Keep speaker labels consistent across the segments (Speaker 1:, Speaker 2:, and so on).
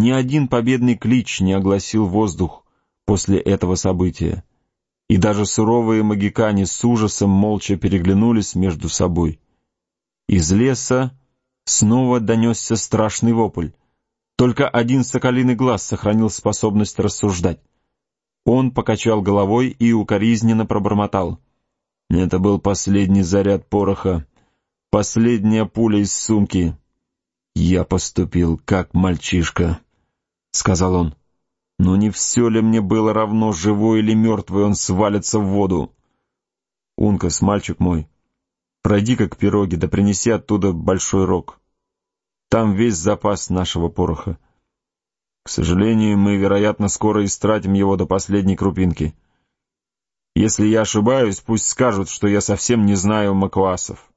Speaker 1: Ни один победный клич не огласил воздух после этого события, и даже суровые магикане с ужасом молча переглянулись между собой. Из леса снова донесся страшный вопль. Только один соколиный глаз сохранил способность рассуждать. Он покачал головой и укоризненно пробормотал: «Это был последний заряд пороха, последняя пуля из сумки. Я поступил как мальчишка», — сказал он. «Но не все ли мне было равно, живой или мертвый он свалится в воду? Ункас, мальчик мой, пройди-ка к пироге, да принеси оттуда большой рог. Там весь запас нашего пороха. К сожалению, мы, вероятно, скоро истратим его до последней крупинки. Если я ошибаюсь, пусть скажут, что я совсем не знаю макуасов».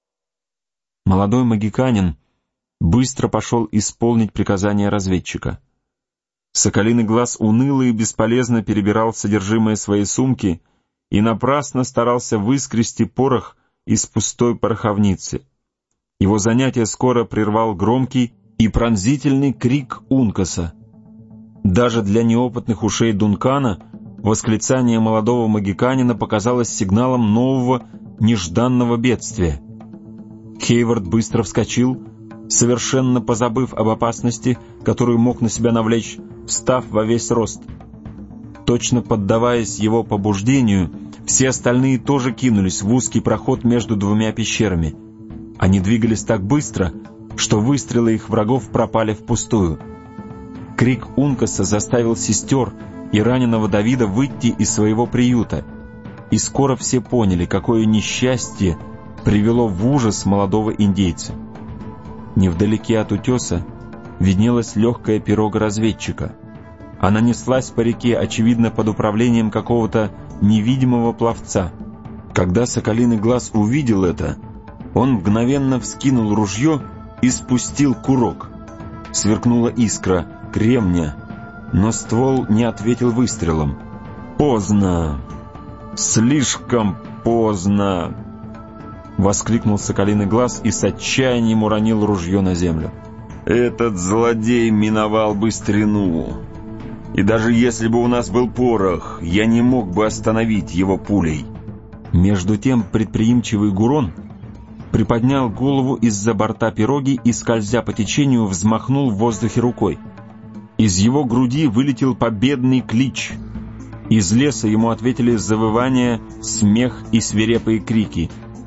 Speaker 1: Молодой магиканин быстро пошел исполнить приказание разведчика. Соколиный глаз уныло и бесполезно перебирал содержимое своей сумки и напрасно старался выскрести порох из пустой пороховницы. Его занятие скоро прервал громкий и пронзительный крик Ункаса. Даже для неопытных ушей Дункана восклицание молодого магиканина показалось сигналом нового нежданного бедствия. Хейвард быстро вскочил, совершенно позабыв об опасности, которую мог на себя навлечь, встав во весь рост. Точно поддаваясь его побуждению, все остальные тоже кинулись в узкий проход между двумя пещерами. Они двигались так быстро, что выстрелы их врагов пропали впустую. Крик Ункаса заставил сестер и раненого Давида выйти из своего приюта, и скоро все поняли, какое несчастье привело в ужас молодого индейца. Невдалеке от утеса виднелась легкая пирога разведчика. Она неслась по реке, очевидно, под управлением какого-то невидимого пловца. Когда соколиный глаз увидел это, он мгновенно вскинул ружье и спустил курок. Сверкнула искра кремня, но ствол не ответил выстрелом. «Поздно! Слишком поздно!» — воскликнул соколиный глаз и с отчаянием уронил ружье на землю. «Этот злодей миновал быстрину. И даже если бы у нас был порох, я не мог бы остановить его пулей». Между тем предприимчивый Гурон приподнял голову из-за борта пироги и, скользя по течению, взмахнул в воздухе рукой. Из его груди вылетел победный клич. Из леса ему ответили завывания, смех и свирепые крики.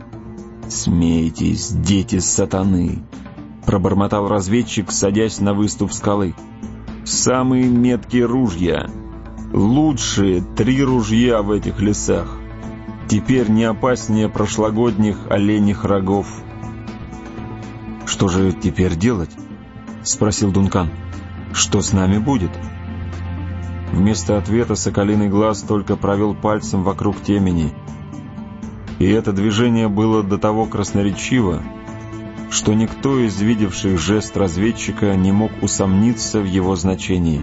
Speaker 1: «Смейтесь, дети сатаны!» — пробормотал разведчик, садясь на выступ скалы. «Самые меткие ружья! Лучшие 3 ружья в этих лесах! Теперь не опаснее прошлогодних оленьих рогов!» «Что же теперь делать?» — спросил Дункан. «Что с нами будет?» Вместо ответа соколиный глаз только провел пальцем вокруг темени. И это движение было до того красноречиво, что никто из видевших жест разведчика не мог усомниться в его значении.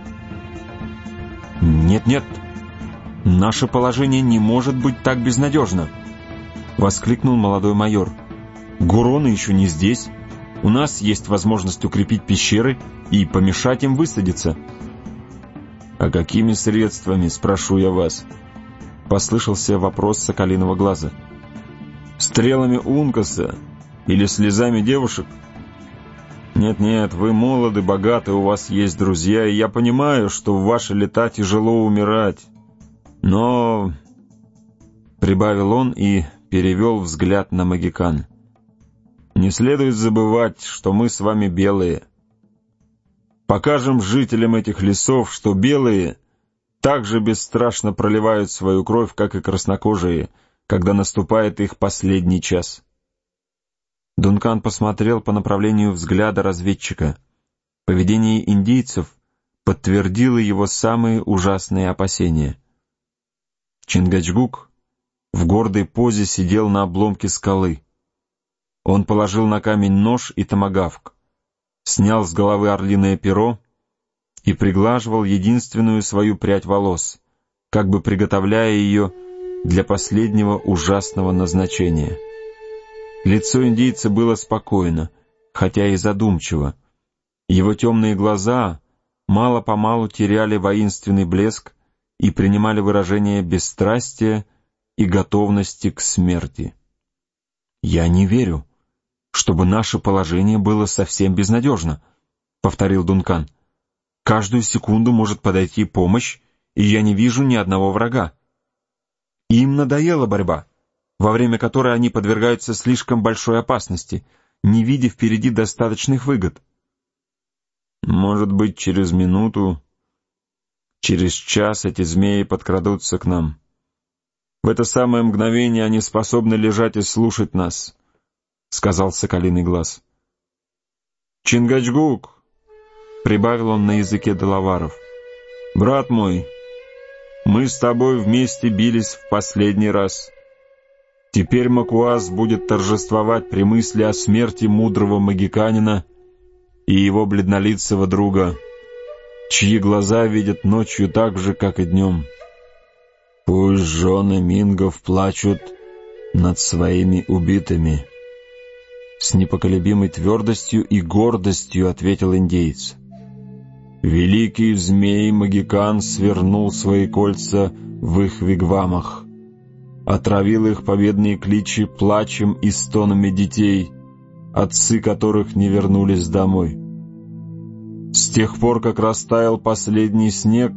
Speaker 1: «Нет-нет, наше положение не может быть так безнадежно!» — воскликнул молодой майор. «Гуроны еще не здесь. У нас есть возможность укрепить пещеры и помешать им высадиться». «А какими средствами, спрошу я вас?» — послышался вопрос соколиного глаза. «Стрелами Ункаса или слезами девушек? Нет-нет, вы молоды, богаты, у вас есть друзья, и я понимаю, что в ваши лета тяжело умирать. Но...» — прибавил он и перевел взгляд на магикан. «Не следует забывать, что мы с вами белые. Покажем жителям этих лесов, что белые так же бесстрашно проливают свою кровь, как и краснокожие, когда наступает их последний час». Дункан посмотрел по направлению взгляда разведчика. Поведение индейцев подтвердило его самые ужасные опасения. Чингачгук в гордой позе сидел на обломке скалы. Он положил на камень нож и томагавк, снял с головы орлиное перо и приглаживал единственную свою прядь волос, как бы приготовляя ее для последнего ужасного назначения. Лицо индейца было спокойно, хотя и задумчиво. Его темные глаза мало-помалу теряли воинственный блеск и принимали выражение бесстрастия и готовности к смерти. «Я не верю, чтобы наше положение было совсем безнадежно», — повторил Дункан. «Каждую секунду может подойти помощь, и я не вижу ни одного врага. Им надоела борьба, во время которой они подвергаются слишком большой опасности, не видя впереди достаточных выгод». «Может быть, через минуту, через час эти змеи подкрадутся к нам. В это самое мгновение они способны лежать и слушать нас», — сказал Соколиный Глаз. «Чингачгук», — прибавил он на языке делаваров, — «брат мой, мы с тобой вместе бились в последний раз. Теперь Макуаз будет торжествовать при мысли о смерти мудрого магиканина и его бледнолицего друга, чьи глаза видят ночью так же, как и днем. Пусть жены мингов плачут над своими убитыми», — с непоколебимой твердостью и гордостью ответил индеец. «Великий змей-магикан свернул свои кольца в их вигвамах, отравил их победные кличи плачем и стонами детей, отцы которых не вернулись домой. С тех пор, как растаял последний снег,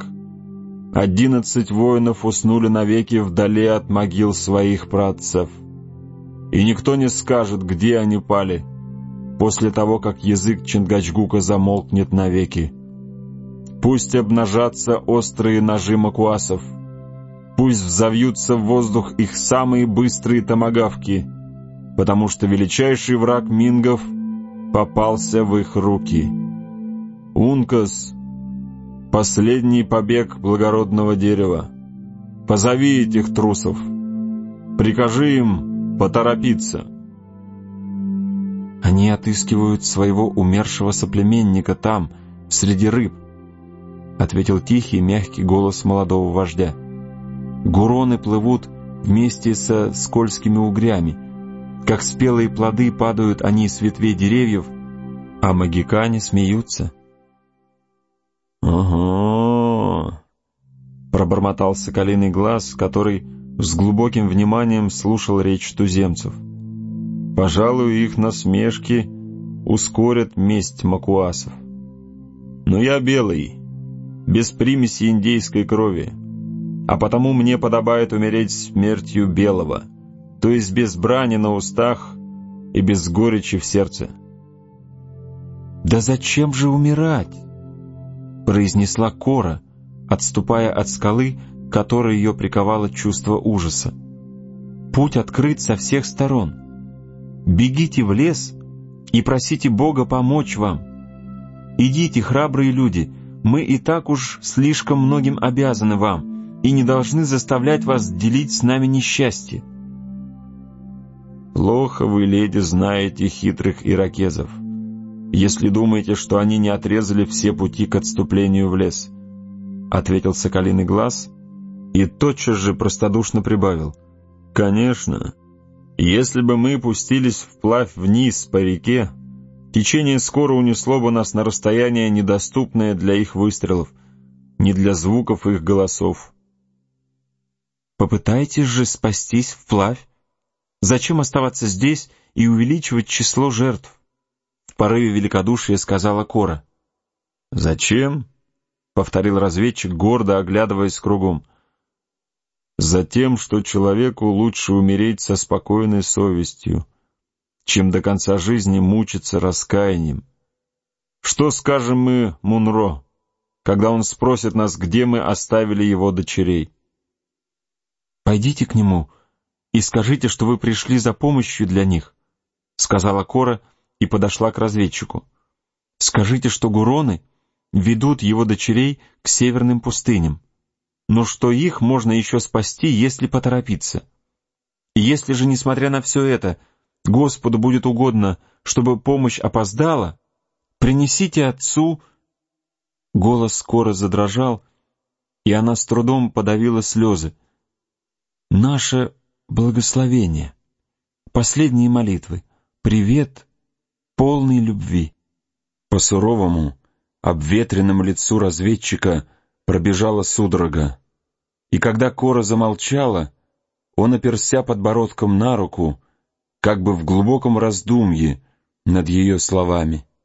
Speaker 1: 11 воинов уснули навеки вдали от могил своих праотцев, и никто не скажет, где они пали, после того, как язык Чингачгука замолкнет навеки. Пусть обнажатся острые ножи макуасов, пусть взовьются в воздух их самые быстрые томагавки, потому что величайший враг мингов попался в их руки. Ункас, последний побег благородного дерева, позови этих трусов, прикажи им поторопиться». «Они отыскивают своего умершего соплеменника там, среди рыб», — ответил тихий, мягкий голос молодого вождя. «Гуроны плывут вместе со скользкими угрями. Как спелые плоды падают они с ветвей деревьев, а магикане смеются». «Ого!» — пробормотал Соколиный Глаз, который с глубоким вниманием слушал речь туземцев. «Пожалуй, их насмешки ускорят месть макуасов. Но я белый, без примеси индейской крови, а потому мне подобает умереть смертью белого, то есть без брани на устах и без горечи в сердце». «Да зачем же умирать?» — произнесла Кора, отступая от скалы, к которой ее приковало чувство ужаса. «Путь открыт со всех сторон. Бегите в лес и просите Бога помочь вам. Идите, храбрые люди, мы и так уж слишком многим обязаны вам и не должны заставлять вас делить с нами несчастье». «Плохо вы, леди, знаете хитрых иракезов, если думаете, что они не отрезали все пути к отступлению в лес», — ответил Соколиный Глаз и тотчас же простодушно прибавил. «Конечно, если бы мы пустились вплавь вниз по реке, течение скоро унесло бы нас на расстояние, недоступное для их выстрелов, не для звуков их голосов». «Попытайтесь же спастись вплавь. Зачем оставаться здесь и увеличивать число жертв?» В порыве великодушия сказала Кора. «Зачем?» — повторил разведчик, гордо оглядываясь кругом. «Затем, что человеку лучше умереть со спокойной совестью, чем до конца жизни мучиться раскаянием. Что скажем мы Мунро, когда он спросит нас, где мы оставили его дочерей?» «Пойдите к нему и скажите, что вы пришли за помощью для них», — сказала Кора и подошла к разведчику. «Скажите, что гуроны ведут его дочерей к северным пустыням, но что их можно еще спасти, если поторопиться. И если же, несмотря на все это, Господу будет угодно, чтобы помощь опоздала, принесите отцу...» Голос Коры задрожал, и она с трудом подавила слезы. «Наше благословение, последние молитвы, привет, полный любви». По суровому, обветренном лицу разведчика пробежала судорога. И когда Кора замолчала, он оперся подбородком на руку, как бы в глубоком раздумье над ее словами.